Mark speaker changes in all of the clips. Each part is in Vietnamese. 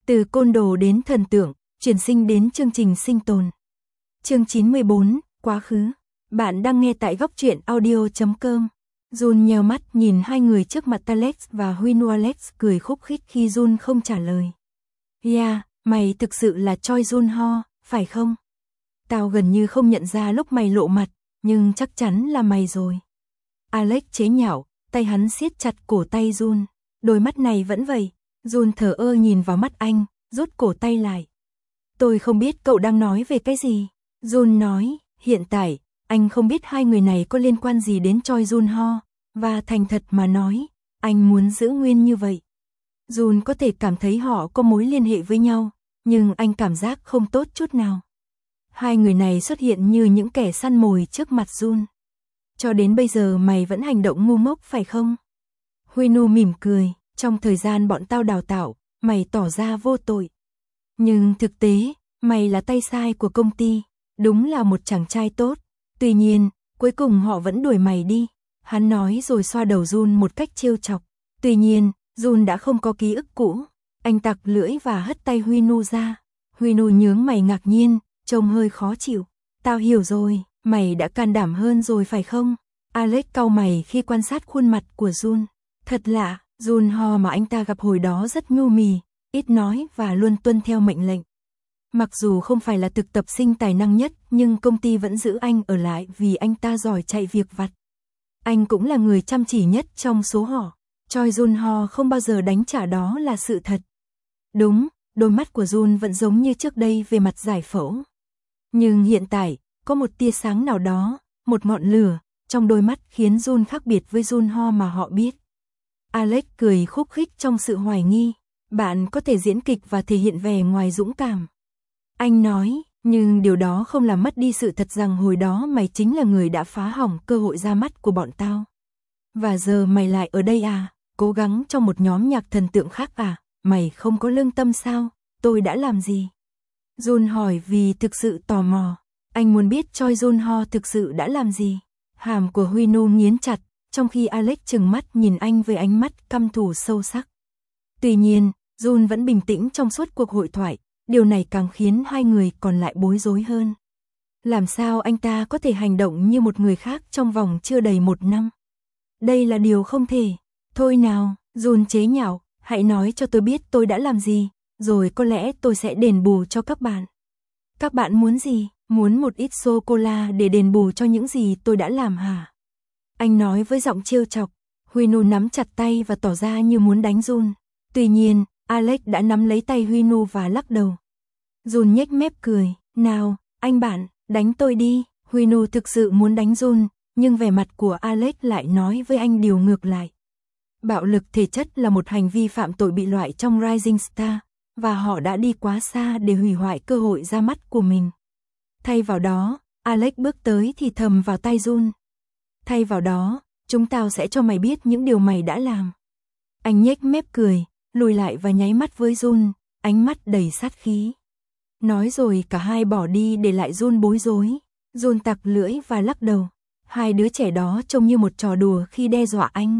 Speaker 1: Từ côn đồ đến thần tượng, chuyển sinh đến chương trình sinh tồn. Chương 94, quá khứ. Bạn đang nghe tại góc truyện audio.com. Jun nheo mắt nhìn hai người trước mặt Alex và Huinu. Alex cười khúc khích khi Jun không trả lời. Yeah, mày thực sự là Choi Jun Ho, phải không? Tao gần như không nhận ra lúc mày lộ mặt, nhưng chắc chắn là mày rồi. Alex chế nhạo, tay hắn siết chặt cổ tay Jun. Đôi mắt này vẫn vậy. Jun thờ ơ nhìn vào mắt anh, rút cổ tay lại. Tôi không biết cậu đang nói về cái gì. Jun nói, hiện tại, anh không biết hai người này có liên quan gì đến Choi Jun Ho, và thành thật mà nói, anh muốn giữ nguyên như vậy. Jun có thể cảm thấy họ có mối liên hệ với nhau, nhưng anh cảm giác không tốt chút nào. Hai người này xuất hiện như những kẻ săn mồi trước mặt Jun. Cho đến bây giờ mày vẫn hành động ngu ngốc phải không? Huinu mỉm cười, trong thời gian bọn tao đào tạo, mày tỏ ra vô tội. Nhưng thực tế, mày là tay sai của công ty, đúng là một chàng trai tốt. Tuy nhiên, cuối cùng họ vẫn đuổi mày đi. Hắn nói rồi xoa đầu Jun một cách trêu chọc. Tuy nhiên, Jun đã không có ký ức cũ. Anh tặc lưỡi và hất tay Huinu ra. Huinu nhướng mày ngạc nhiên, trông hơi khó chịu. Tao hiểu rồi, mày đã can đảm hơn rồi phải không? Alex cau mày khi quan sát khuôn mặt của Jun. Thật lạ, Jun Ho mà anh ta gặp hồi đó rất nhu mì, ít nói và luôn tuân theo mệnh lệnh. Mặc dù không phải là thực tập sinh tài năng nhất, nhưng công ty vẫn giữ anh ở lại vì anh ta giỏi chạy việc vặt. Anh cũng là người chăm chỉ nhất trong số họ. Choi Jun Ho không bao giờ đánh trả, đó là sự thật. Đúng, đôi mắt của Jun vẫn giống như trước đây về mặt giải phẫu. Nhưng hiện tại, có một tia sáng nào đó, một ngọn lửa, trong đôi mắt khiến Jun khác biệt với Jun Ho mà họ biết. Alex cười khúc khích trong sự hoài nghi. Bạn có thể diễn kịch và thể hiện vẻ ngoài dũng cảm. Anh nói, nhưng điều đó không làm mất đi sự thật rằng hồi đó mày chính là người đã phá hỏng cơ hội ra mắt của bọn tao. Và giờ mày lại ở đây à, cố gắng trong một nhóm nhạc thần tượng khác à, mày không có lương tâm sao, tôi đã làm gì? Jun hỏi vì thực sự tò mò, anh muốn biết Choi Jun Ho thực sự đã làm gì. Hàm của Huinu nghiến chặt, trong khi Alex trừng mắt nhìn anh với ánh mắt căm thù sâu sắc. Tuy nhiên, Jun vẫn bình tĩnh trong suốt cuộc hội thoại, điều này càng khiến hai người còn lại bối rối hơn. Làm sao anh ta có thể hành động như một người khác trong vòng chưa đầy 1 năm? Đây là điều không thể. Thôi nào, Jun chế nhạo, hãy nói cho tôi biết tôi đã làm gì, rồi có lẽ tôi sẽ đền bù cho các bạn. Các bạn muốn gì? Muốn một ít sô-cô-la để đền bù cho những gì tôi đã làm hả? Anh nói với giọng trêu chọc. Huinu nắm chặt tay và tỏ ra như muốn đánh Jun. Tuy nhiên, Alex đã nắm lấy tay Huinu và lắc đầu. Jun nhếch mép cười, nào, anh bạn, đánh tôi đi. Huinu thực sự muốn đánh Jun, nhưng vẻ mặt của Alex lại nói với anh điều ngược lại. Bạo lực thể chất là một hành vi phạm tội bị loại trong Rising Star, và họ đã đi quá xa để hủy hoại cơ hội ra mắt của mình. Thay vào đó, Alex bước tới thì thầm vào tai Jun. Thay vào đó, chúng tao sẽ cho mày biết những điều mày đã làm. Anh nhếch mép cười, lùi lại và nháy mắt với Jun, ánh mắt đầy sát khí. Nói rồi cả hai bỏ đi để lại Jun bối rối. Jun tặc lưỡi và lắc đầu. Hai đứa trẻ đó trông như một trò đùa khi đe dọa anh.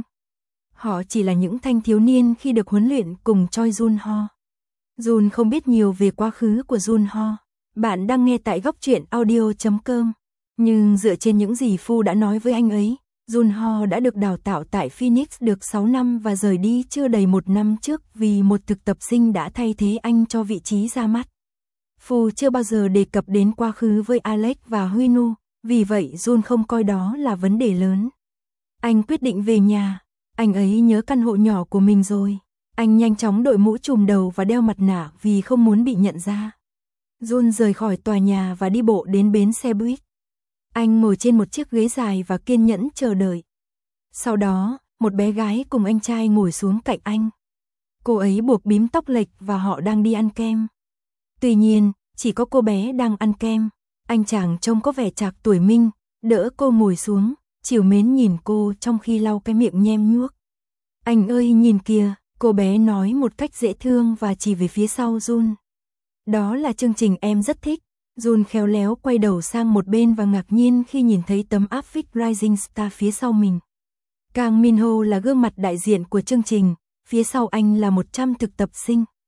Speaker 1: Họ chỉ là những thanh thiếu niên khi được huấn luyện cùng Choi Jun Ho. Jun không biết nhiều về quá khứ của Jun Ho. Bạn đang nghe tại góc truyện audio.com. Nhưng dựa trên những gì Phu đã nói với anh ấy, Jun Ho đã được đào tạo tại Phoenix được 6 năm và rời đi chưa đầy 1 năm trước vì một thực tập sinh đã thay thế anh cho vị trí ra mắt. Phu chưa bao giờ đề cập đến quá khứ với Alex và Huinu, vì vậy Jun không coi đó là vấn đề lớn. Anh quyết định về nhà. Anh ấy nhớ căn hộ nhỏ của mình rồi. Anh nhanh chóng đội mũ trùm đầu và đeo mặt nạ vì không muốn bị nhận ra. Jun rời khỏi tòa nhà và đi bộ đến bến xe buýt. Anh ngồi trên một chiếc ghế dài và kiên nhẫn chờ đợi. Sau đó, một bé gái cùng anh trai ngồi xuống cạnh anh. Cô ấy buộc bím tóc lệch và họ đang đi ăn kem. Tuy nhiên, chỉ có cô bé đang ăn kem. Anh chàng trông có vẻ trạc tuổi Minh, đỡ cô ngồi xuống, trìu mến nhìn cô trong khi lau cái miệng nhem nhuốc. Anh ơi nhìn kìa, cô bé nói một cách dễ thương và chỉ về phía sau Jun. Đó là chương trình em rất thích. Jun khéo léo quay đầu sang một bên và ngạc nhiên khi nhìn thấy tấm áp phích Rising Star phía sau mình. Kang Min Ho là gương mặt đại diện của chương trình, phía sau anh là 100 thực tập sinh.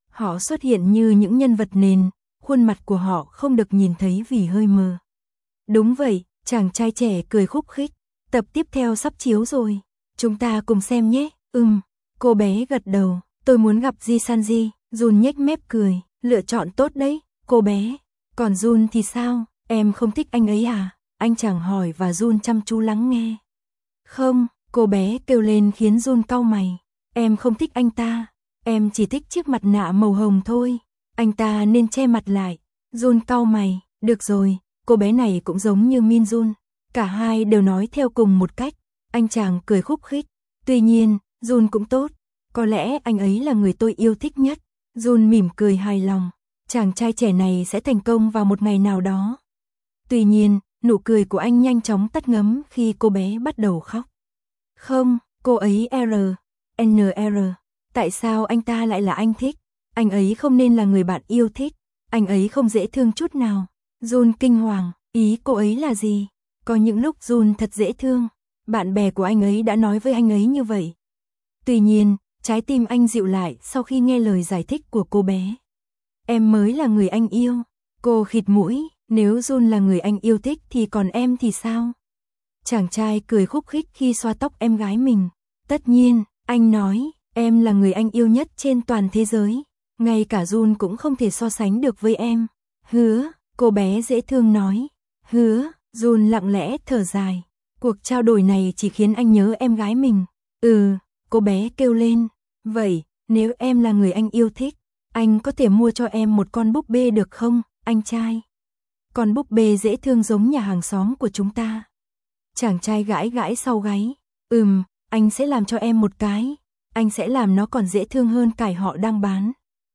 Speaker 1: Họ xuất hiện như những nhân vật nền, khuôn mặt của họ không được nhìn thấy vì hơi mờ. Đúng vậy, chàng trai trẻ cười khúc khích. Tập tiếp theo sắp chiếu rồi. Chúng ta cùng xem nhé. Cô bé gật đầu. Tôi muốn gặp Ji Sanji. Jun nhếch mép cười. Lựa chọn tốt đấy, cô bé. Còn Jun thì sao? Em không thích anh ấy à? Anh chàng hỏi và Jun chăm chú lắng nghe. Không, cô bé kêu lên khiến Jun cau mày. Em không thích anh ta. Em chỉ thích chiếc mặt nạ màu hồng thôi. Anh ta nên che mặt lại. Jun cau mày. Được rồi, cô bé này cũng giống như Min Jun. Cả hai đều nói theo cùng một cách. Anh chàng cười khúc khích. Tuy nhiên, Jun cũng tốt. Có lẽ anh ấy là người tôi yêu thích nhất. Jun mỉm cười hài lòng. Chàng trai trẻ này sẽ thành công vào một ngày nào đó. Tuy nhiên, nụ cười của anh nhanh chóng tắt ngấm khi cô bé bắt đầu khóc. Không, cô ấy NR. Tại sao anh ta lại là anh thích? Anh ấy không nên là người bạn yêu thích. Anh ấy không dễ thương chút nào. Jun kinh hoàng, ý cô ấy là gì? Có những lúc Jun thật dễ thương. Bạn bè của anh ấy đã nói với anh ấy như vậy. Tuy nhiên, trái tim anh dịu lại sau khi nghe lời giải thích của cô bé. Em mới là người anh yêu. Cô khịt mũi, nếu Jun là người anh yêu thích thì còn em thì sao? Chàng trai cười khúc khích khi xoa tóc em gái mình. Tất nhiên, anh nói, em là người anh yêu nhất trên toàn thế giới. Ngay cả Jun cũng không thể so sánh được với em. Hứa, cô bé dễ thương nói. Hứa, Jun lặng lẽ thở dài. Cuộc trao đổi này chỉ khiến anh nhớ em gái mình. Cô bé kêu lên. Vậy, nếu em là người anh yêu thích, anh có thể mua cho em một con búp bê được không, anh trai? Con búp bê dễ thương giống nhà hàng xóm của chúng ta. Chàng trai gãi gãi sau gáy. Anh sẽ làm cho em một cái. Anh sẽ làm nó còn dễ thương hơn cải họ đang bán.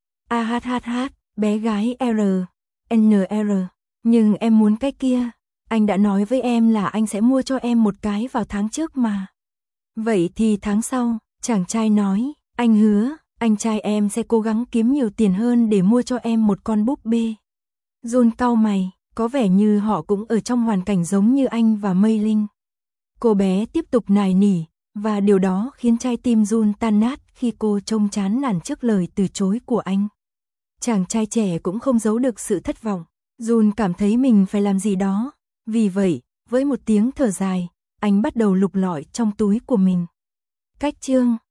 Speaker 1: Bé gái NR. Nhưng em muốn cái kia. Anh đã nói với em là anh sẽ mua cho em một cái vào tháng trước mà. Vậy thì tháng sau, chàng trai nói. Anh hứa, anh trai em sẽ cố gắng kiếm nhiều tiền hơn để mua cho em một con búp bê. Jun cau mày, có vẻ như họ cũng ở trong hoàn cảnh giống như anh và Mei Linh. Cô bé tiếp tục nài nỉ, và điều đó khiến trái tim Jun tan nát khi cô trông chán nản trước lời từ chối của anh. Chàng trai trẻ cũng không giấu được sự thất vọng. Jun cảm thấy mình phải làm gì đó. Vì vậy, với một tiếng thở dài, anh bắt đầu lục lọi trong túi của mình. Cách chương